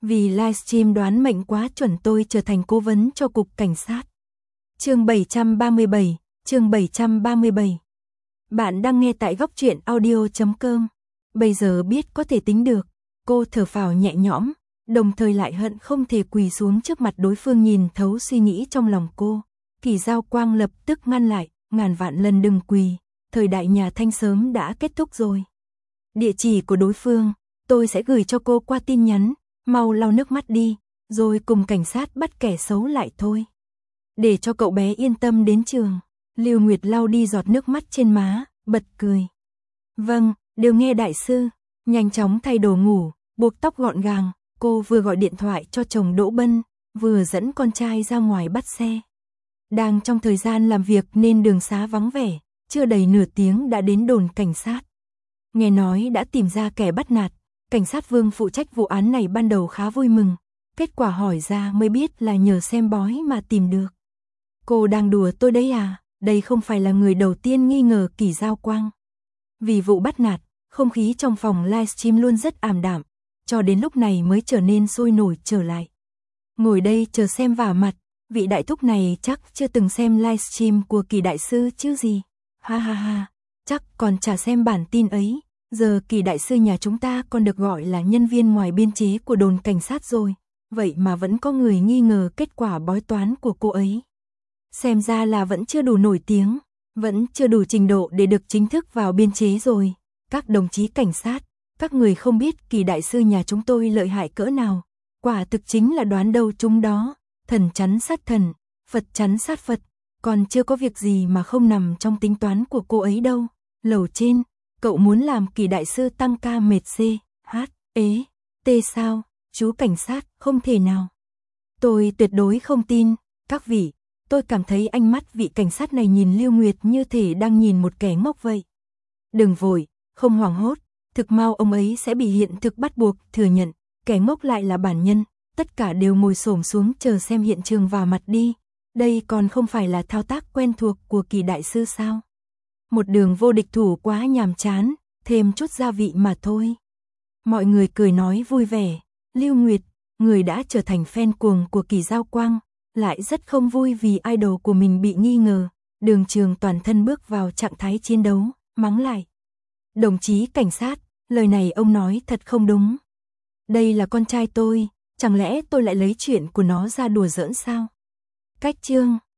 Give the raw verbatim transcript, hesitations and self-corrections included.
Vì livestream đoán mệnh quá chuẩn tôi trở thành cố vấn cho cục cảnh sát. Chương bảy trăm ba mươi bảy, chương bảy trăm ba mươi bảy. Bạn đang nghe tại góc truyện audio chấm com. Bây giờ biết có thể tính được, cô thở phào nhẹ nhõm, đồng thời lại hận không thể quỳ xuống trước mặt đối phương nhìn thấu suy nghĩ trong lòng cô. Kỳ Giao Quang lập tức ngăn lại, ngàn vạn lần đừng quỳ, thời đại nhà Thanh sớm đã kết thúc rồi. Địa chỉ của đối phương, tôi sẽ gửi cho cô qua tin nhắn, mau lau nước mắt đi, rồi cùng cảnh sát bắt kẻ xấu lại thôi. Để cho cậu bé yên tâm đến trường. Lưu Nguyệt lau đi giọt nước mắt trên má, bật cười. Vâng, đều nghe đại sư. Nhanh chóng thay đồ ngủ, buộc tóc gọn gàng, cô vừa gọi điện thoại cho chồng Đỗ Bân, vừa dẫn con trai ra ngoài bắt xe. Đang trong thời gian làm việc nên đường xá vắng vẻ, chưa đầy nửa tiếng đã đến đồn cảnh sát. Nghe nói đã tìm ra kẻ bắt nạt, cảnh sát Vương phụ trách vụ án này ban đầu khá vui mừng, kết quả hỏi ra mới biết là nhờ xem bói mà tìm được. Cô đang đùa tôi đấy à, đây không phải là người đầu tiên nghi ngờ Kỳ Giao Quang. Vì vụ bắt nạt, không khí trong phòng livestream luôn rất ảm đạm, cho đến lúc này mới trở nên sôi nổi trở lại. Ngồi đây chờ xem vả mặt, vị đại thúc này chắc chưa từng xem livestream của Kỳ đại sư chứ gì. Ha ha ha, chắc còn chả xem bản tin ấy, giờ Kỳ đại sư nhà chúng ta còn được gọi là nhân viên ngoài biên chế của đồn cảnh sát rồi, vậy mà vẫn có người nghi ngờ kết quả bói toán của cô ấy. Xem ra là vẫn chưa đủ nổi tiếng, vẫn chưa đủ trình độ để được chính thức vào biên chế rồi. Các đồng chí cảnh sát, các người không biết Kỳ đại sư nhà chúng tôi lợi hại cỡ nào, quả thực chính là đoán đâu chúng đó, thần chắn sát thần, Phật chắn sát Phật, còn chưa có việc gì mà không nằm trong tính toán của cô ấy đâu. Lầu trên, cậu muốn làm Kỳ đại sư tăng ca mệt xê, hát, ế, tê sao, chú cảnh sát, không thể nào. Tôi tuyệt đối không tin, các vị. Tôi cảm thấy ánh mắt vị cảnh sát này nhìn Lưu Nguyệt như thể đang nhìn một kẻ ngốc vậy. Đừng vội, không hoảng hốt, thực mau ông ấy sẽ bị hiện thực bắt buộc thừa nhận, kẻ ngốc lại là bản nhân, tất cả đều ngồi xổm xuống chờ xem hiện trường và mặt đi. Đây còn không phải là thao tác quen thuộc của Kỳ đại sư sao? Một đường vô địch thủ quá nhàm chán, thêm chút gia vị mà thôi. Mọi người cười nói vui vẻ, Lưu Nguyệt, người đã trở thành fan cuồng của Kỳ Giao Quang, lại rất không vui vì idol của mình bị nghi ngờ, đường trường toàn thân bước vào trạng thái chiến đấu, mắng lại. Đồng chí cảnh sát, lời này ông nói thật không đúng. Đây là con trai tôi, chẳng lẽ tôi lại lấy chuyện của nó ra đùa giỡn sao? Cách chương